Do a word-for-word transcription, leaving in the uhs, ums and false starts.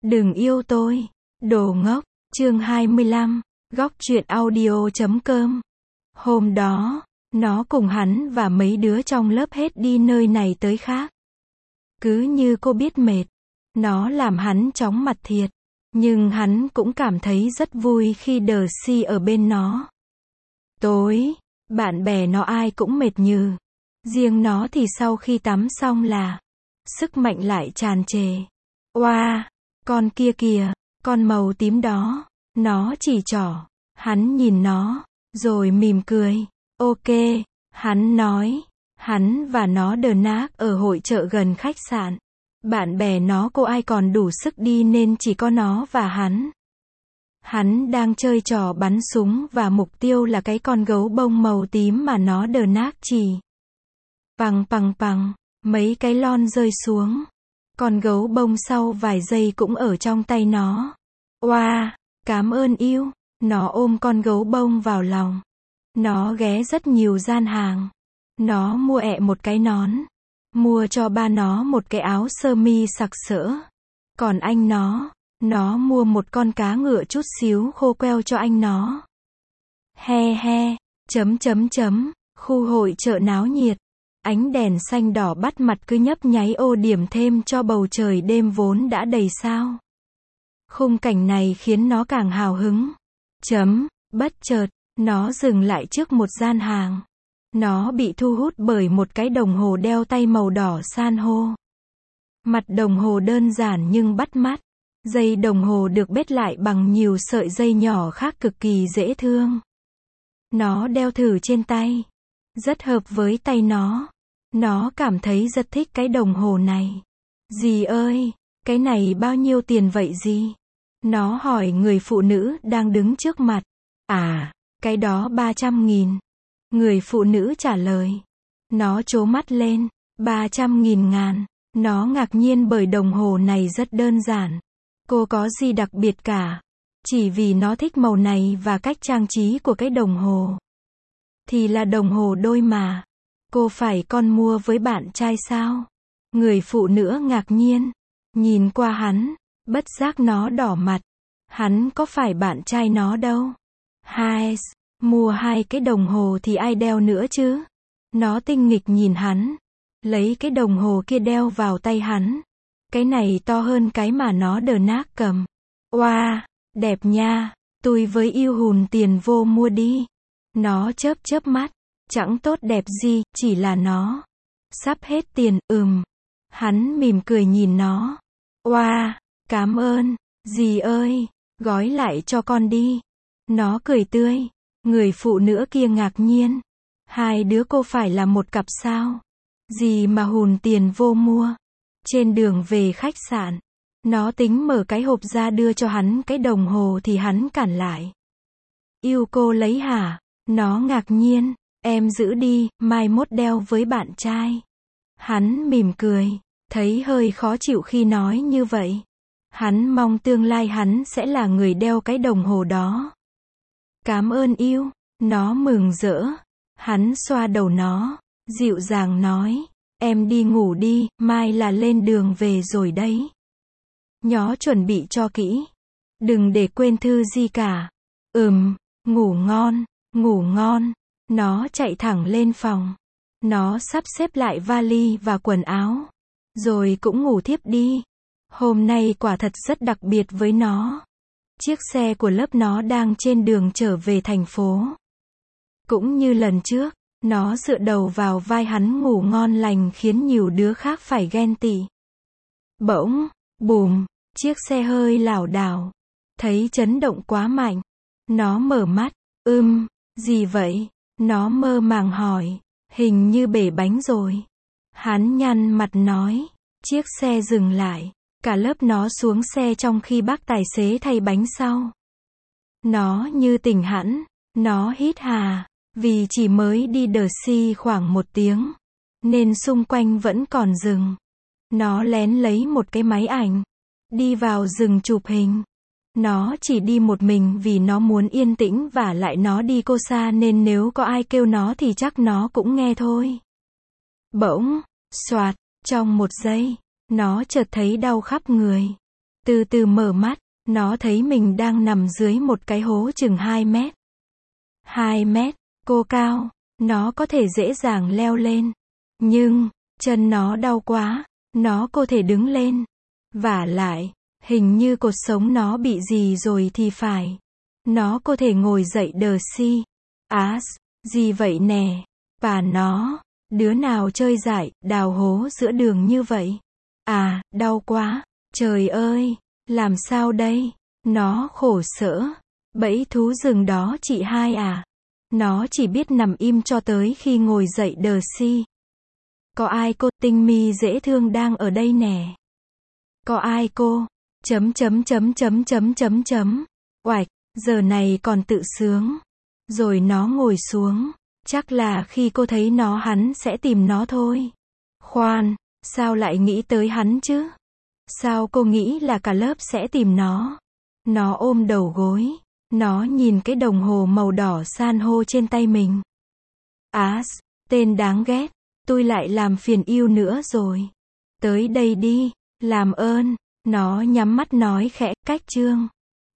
Đừng yêu tôi, đồ ngốc. Chương hai mươi lăm, góc truyện audio chấm com. Hôm đó, nó cùng hắn và mấy đứa trong lớp hết đi nơi này tới khác. Cứ như cô biết mệt, nó làm hắn chóng mặt thiệt. Nhưng hắn cũng cảm thấy rất vui khi Darcy ở bên nó. Tối, bạn bè nó ai cũng mệt nhừ. Riêng nó thì sau khi tắm xong là sức mạnh lại tràn trề. Oa, wow, con kia kìa, con màu tím đó. Nó chỉ trỏ. Hắn nhìn nó, rồi mỉm cười. Ok, hắn nói. Hắn và nó đờ nác ở hội chợ gần khách sạn. Bạn bè nó cô ai còn đủ sức đi nên chỉ có nó và hắn. Hắn đang chơi trò bắn súng và mục tiêu là cái con gấu bông màu tím mà nó đờ nác chỉ. Pằng pằng pằng, mấy cái lon rơi xuống. Con gấu bông sau vài giây cũng ở trong tay nó. Oa, wow, cảm ơn yêu. Nó ôm con gấu bông vào lòng. Nó ghé rất nhiều gian hàng. Nó mua ẹ một cái nón. Mua cho ba nó một cái áo sơ mi sặc sỡ. Còn anh nó, nó mua một con cá ngựa chút xíu khô queo cho anh nó. He he, chấm chấm chấm, khu hội chợ náo nhiệt. Ánh đèn xanh đỏ bắt mặt cứ nhấp nháy ô điểm thêm cho bầu trời đêm vốn đã đầy sao. Khung cảnh này khiến nó càng hào hứng. Chấm, bất chợt, nó dừng lại trước một gian hàng. Nó bị thu hút bởi một cái đồng hồ đeo tay màu đỏ san hô. Mặt đồng hồ đơn giản nhưng bắt mắt. Dây đồng hồ được bết lại bằng nhiều sợi dây nhỏ khác cực kỳ dễ thương. Nó đeo thử trên tay. Rất hợp với tay nó. Nó cảm thấy rất thích cái đồng hồ này. Dì ơi, cái này bao nhiêu tiền vậy dì? Nó hỏi người phụ nữ đang đứng trước mặt. À, cái đó ba trăm nghìn. Người phụ nữ trả lời. Nó trố mắt lên. ba trăm nghìn ngàn. Nó ngạc nhiên bởi đồng hồ này rất đơn giản. Cô có gì đặc biệt cả. Chỉ vì nó thích màu này và cách trang trí của cái đồng hồ. Thì là đồng hồ đôi mà. Cô phải con mua với bạn trai sao? Người phụ nữ ngạc nhiên. Nhìn qua hắn. Bất giác nó đỏ mặt. Hắn có phải bạn trai nó đâu. Hai, mua hai cái đồng hồ thì ai đeo nữa chứ? Nó tinh nghịch nhìn hắn. Lấy cái đồng hồ kia đeo vào tay hắn. Cái này to hơn cái mà nó đờ nác cầm. Oa, wow, đẹp nha. Tôi với yêu hùn tiền vô mua đi. Nó chớp chớp mắt. Chẳng tốt đẹp gì, chỉ là nó. Sắp hết tiền, ừm. Hắn mỉm cười nhìn nó. Oa, wow, cảm ơn. Dì ơi, gói lại cho con đi. Nó cười tươi. Người phụ nữ kia ngạc nhiên. Hai đứa cô phải là một cặp sao? Gì mà hùn tiền vô mua? Trên đường về khách sạn, nó tính mở cái hộp ra đưa cho hắn cái đồng hồ thì hắn cản lại. Yêu cô lấy hả? Nó ngạc nhiên. Em giữ đi, mai mốt đeo với bạn trai. Hắn mỉm cười. Thấy hơi khó chịu khi nói như vậy. Hắn mong tương lai hắn sẽ là người đeo cái đồng hồ đó. Cảm ơn yêu. Nó mừng rỡ. Hắn xoa đầu nó. Dịu dàng nói. Em đi ngủ đi, mai là lên đường về rồi đấy. Nhó chuẩn bị cho kỹ. Đừng để quên thư gì cả. Ừm, ngủ ngon, ngủ ngon. Nó chạy thẳng lên phòng. Nó sắp xếp lại vali và quần áo. Rồi cũng ngủ thiếp đi. Hôm nay quả thật rất đặc biệt với nó. Chiếc xe của lớp nó đang trên đường trở về thành phố. Cũng như lần trước, nó dựa đầu vào vai hắn ngủ ngon lành khiến nhiều đứa khác phải ghen tị. Bỗng, bùm, chiếc xe hơi lảo đảo. Thấy chấn động quá mạnh. Nó mở mắt. Ưm, gì vậy? Nó mơ màng hỏi. Hình như bể bánh rồi. Hắn nhăn mặt nói. Chiếc xe dừng lại. Cả lớp nó xuống xe trong khi bác tài xế thay bánh sau. Nó như tỉnh hẳn. Nó hít hà. Vì chỉ mới đi Darcy khoảng một tiếng. Nên xung quanh vẫn còn rừng. Nó lén lấy một cái máy ảnh. Đi vào rừng chụp hình. Nó chỉ đi một mình vì nó muốn yên tĩnh và lại nó đi cô xa nên nếu có ai kêu nó thì chắc nó cũng nghe thôi. Bỗng, xoạt, trong một giây, nó chợt thấy đau khắp người. Từ từ mở mắt, nó thấy mình đang nằm dưới một cái hố chừng hai mét. hai mét, cô cao, nó có thể dễ dàng leo lên. Nhưng, chân nó đau quá, nó có thể đứng lên. Vả lại, hình như cột sống nó bị gì rồi thì phải. Nó có thể ngồi dậy đờ si. Á, gì vậy nè? Và nó, đứa nào chơi dại, đào hố giữa đường như vậy? À, đau quá, trời ơi, làm sao đây? Nó khổ sở. Bẫy thú rừng đó chị hai à? Nó chỉ biết nằm im cho tới khi ngồi dậy đờ si. Có ai cô, Tinh Mi dễ thương đang ở đây nè. Có ai cô? Chấm chấm chấm chấm chấm chấm chấm. Oạch, giờ này còn tự sướng. Rồi nó ngồi xuống. Chắc là khi cô thấy nó hắn sẽ tìm nó thôi. Khoan, sao lại nghĩ tới hắn chứ? Sao cô nghĩ là cả lớp sẽ tìm nó? Nó ôm đầu gối. Nó nhìn cái đồng hồ màu đỏ san hô trên tay mình. Á, tên đáng ghét. Tôi lại làm phiền yêu nữa rồi. Tới đây đi, làm ơn. Nó nhắm mắt nói khẽ, cách chương.